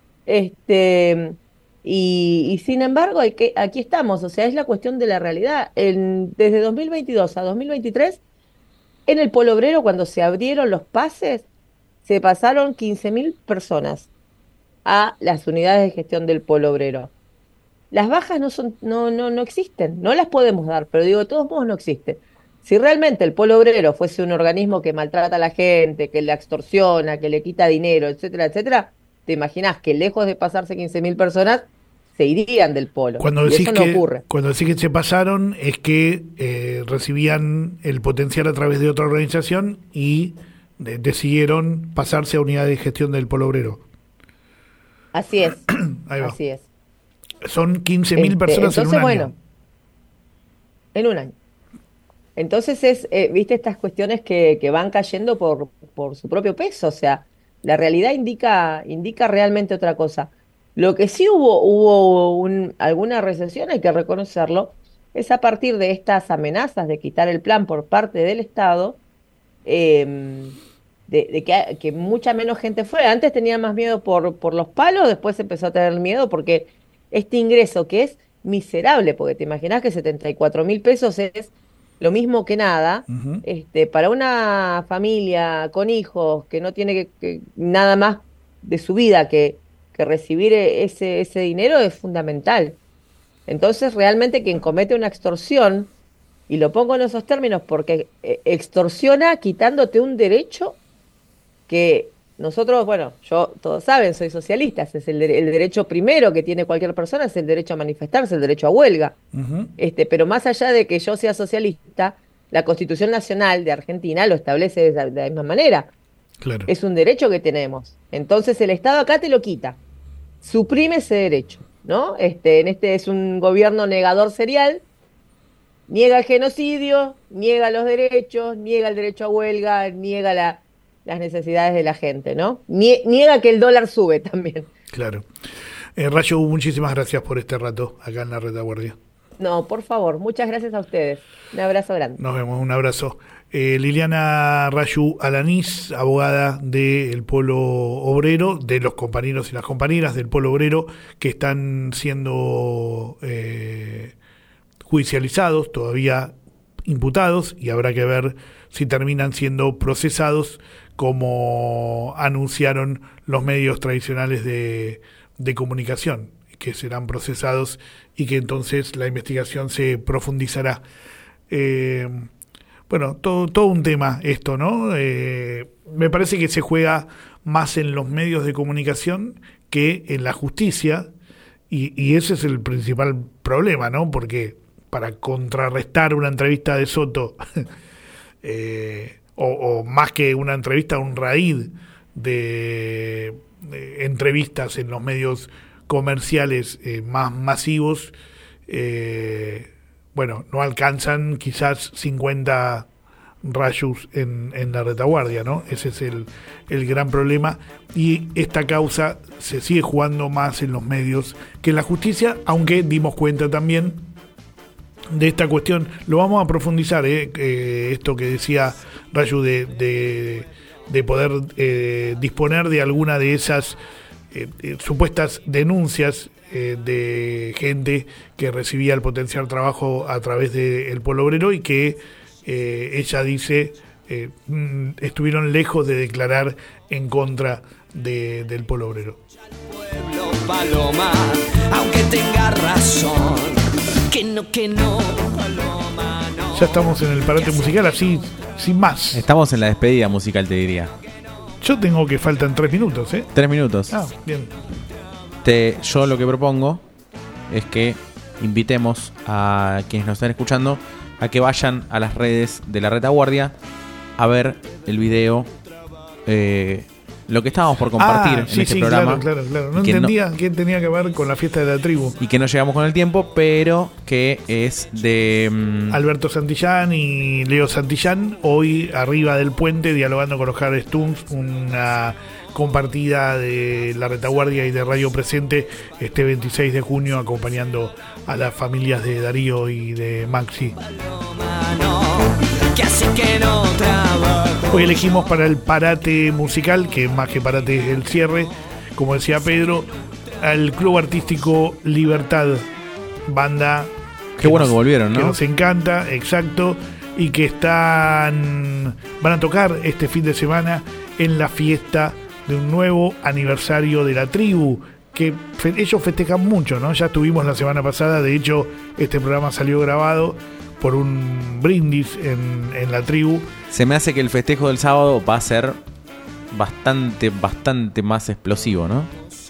este, y, y sin embargo hay que, aquí estamos, o sea, es la cuestión de la realidad. En, desde dos mil veintidós a dos mil veintitrés, en el Polo Obrero, cuando se abrieron los pases, se pasaron quince mil personas a las unidades de gestión del Polo Obrero. Las bajas no son, no, no, no existen, no las podemos dar, pero digo, de todos modos no existen. Si realmente el Polo Obrero fuese un organismo que maltrata a la gente, que la extorsiona, que le quita dinero, etcétera, etcétera, te imaginás que lejos de pasarse quince mil personas, se irían del polo. Cuando y decís eso no que, ocurre. Cuando decís que se pasaron, es que eh, recibían el potencial a través de otra organización y de, decidieron pasarse a unidad de gestión del Polo Obrero. Así es. Ahí va. Así es. Son quince mil Este, personas entonces, en un bueno, año. En un año. Entonces es, eh, viste, estas cuestiones que, que van cayendo por, por su propio peso, o sea, la realidad indica, indica realmente otra cosa. Lo que sí hubo, hubo un, alguna recesión, hay que reconocerlo, es a partir de estas amenazas de quitar el plan por parte del Estado, eh, de, de que, que mucha menos gente fue. Antes tenía más miedo por, por los palos, después empezó a tener miedo porque este ingreso que es miserable, porque te imaginás que setenta y cuatro mil pesos es lo mismo que nada, uh-huh. este, para una familia con hijos que no tiene que, que, nada más de su vida que, que recibir ese, ese dinero es fundamental. Entonces realmente quien comete una extorsión, y lo pongo en esos términos porque extorsiona quitándote un derecho que nosotros, bueno, yo, todos saben, soy socialista, es el, de, el derecho primero que tiene cualquier persona, es el derecho a manifestarse, el derecho a huelga. Uh-huh. Este, pero más allá de que yo sea socialista, la Constitución Nacional de Argentina lo establece de la, de la misma manera. Claro. Es un derecho que tenemos. Entonces el Estado acá te lo quita, suprime ese derecho, ¿no? Este, en este es un gobierno negador serial, niega el genocidio, niega los derechos, niega el derecho a huelga, niega la, las necesidades de la gente, ¿no? Nie, niega que el dólar sube también. Claro. Eh, Rayo, muchísimas gracias por este rato acá en la Retaguardia. No, por favor, muchas gracias a ustedes. Un abrazo grande. Nos vemos, un abrazo. Eh, Liliana Rayu Alanís, abogada del Polo Obrero, de los compañeros y las compañeras del Polo Obrero que están siendo eh, judicializados, todavía imputados, y habrá que ver si terminan siendo procesados como anunciaron los medios tradicionales de, de comunicación, que serán procesados y que entonces la investigación se profundizará. Eh, Bueno, todo, todo un tema esto, ¿no? Eh, me parece que se juega más en los medios de comunicación que en la justicia, y, y ese es el principal problema, ¿no? Porque para contrarrestar una entrevista de Soto, eh, o, o más que una entrevista, un raíz de, de entrevistas en los medios comerciales eh, más masivos, eh, bueno, no alcanzan quizás cincuenta rayos en, en la retaguardia, ¿no? Ese es el, el gran problema, y esta causa se sigue jugando más en los medios que en la justicia, aunque dimos cuenta también de esta cuestión. Lo vamos a profundizar, ¿eh? Eh, esto que decía Rayu de, de, de poder eh, disponer de alguna de esas eh, eh, supuestas denuncias Eh, de gente que recibía el potencial trabajo a través del Polo Obrero y que eh, ella dice eh, mm, estuvieron lejos de declarar en contra de, del Polo Obrero. Pueblo Paloma, aunque tenga razón, que no, que no, Paloma, no. Ya estamos en el parate musical, así, sin más. Estamos en la despedida musical, te diría. Yo tengo que faltan tres minutos, ¿eh? Tres minutos. Ah, bien. Te, yo lo que propongo es que invitemos a quienes nos están escuchando a que vayan a las redes de la Retaguardia a ver el video, eh, lo que estábamos por compartir ah, en sí, este sí, programa. Claro, claro, claro. No entendía no, qué tenía que ver con la fiesta de la tribu. Y que no llegamos con el tiempo, pero que es de um, Alberto Santillán y Leo Santillán, hoy arriba del puente dialogando con los Hard Stones, una compartida de la Retaguardia y de Radio Presente este veintiséis de junio, acompañando a las familias de Darío y de Maxi. Hoy elegimos para el parate musical, que más que parate es el cierre, como decía Pedro, al Club Artístico Libertad, banda qué bueno que volvieron, ¿no? Que nos encanta, exacto, y que están van a tocar este fin de semana en la fiesta de un nuevo aniversario de la tribu, que fe- ellos festejan mucho, ¿no? Ya estuvimos la semana pasada, de hecho este programa salió grabado por un brindis en, en la tribu. Se me hace que el festejo del sábado va a ser bastante, bastante más explosivo, ¿no?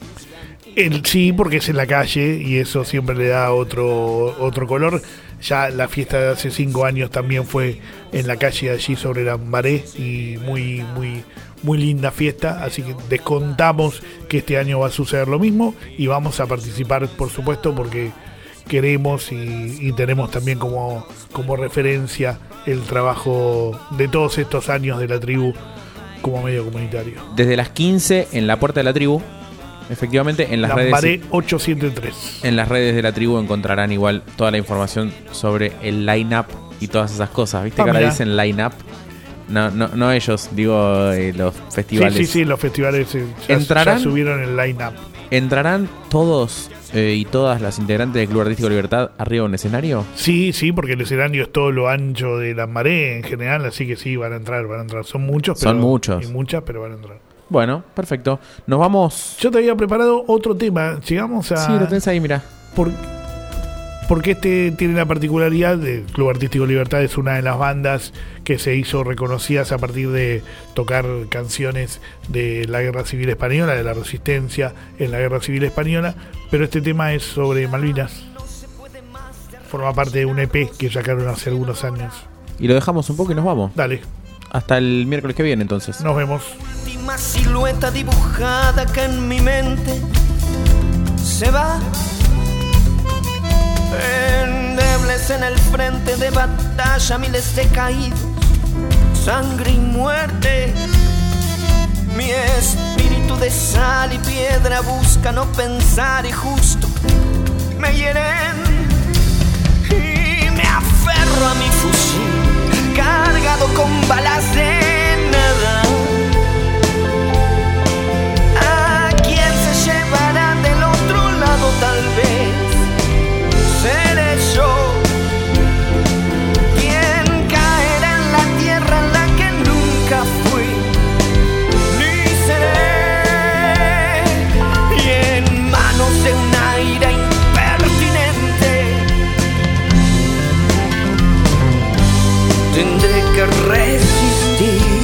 El, sí, porque es en la calle y eso siempre le da otro, otro color. Ya la fiesta de hace cinco años también fue en la calle allí sobre la Maré, y muy, muy, muy linda fiesta, así que descontamos que este año va a suceder lo mismo y vamos a participar, por supuesto, porque queremos y, y tenemos también como, como referencia el trabajo de todos estos años de la tribu como medio comunitario. Desde las quince en la puerta de la tribu, efectivamente, en las redes Lambaré ochocientos setenta y tres. En las redes de la tribu encontrarán igual toda la información sobre el line-up y todas esas cosas. ¿Viste ah, que ahora mira. dicen line-up? No, no, no ellos, digo eh, los festivales. Sí, sí, sí, los festivales eh, ya, ¿Entrarán? ya subieron el line-up. ¿Entrarán todos eh, y todas las integrantes del Club Artístico Libertad arriba de un escenario? Sí, sí, porque el escenario es todo lo ancho de la Maré en general, así que sí, van a entrar, van a entrar. Son muchos, pero, Son muchos. Y muchas, pero van a entrar. Bueno, perfecto. Nos vamos. Yo te había preparado otro tema. Llegamos a... Sí, lo tenés ahí, mira. Por, porque este tiene la particularidad de Club Artístico Libertad, es una de las bandas que se hizo reconocidas a partir de tocar canciones de la Guerra Civil Española, de la resistencia en la Guerra Civil Española, pero este tema es sobre Malvinas. Forma parte de un E P que sacaron hace algunos años. Y lo dejamos un poco y nos vamos. Dale. Hasta el miércoles que viene, entonces. Nos vemos. Última silueta dibujada que en mi mente se va. Endeble verles en el frente de batalla miles de caídos, sangre y muerte. Mi espíritu de sal y piedra busca no pensar y justo me hieren. Y me aferro a mi fusil cargado con balas de nada. ¿A quién se llevará del otro lado? Tal vez seré yo quien caerá en la tierra en la que nunca fui ni seré, y en manos de una ira impertinente tendré que resistir.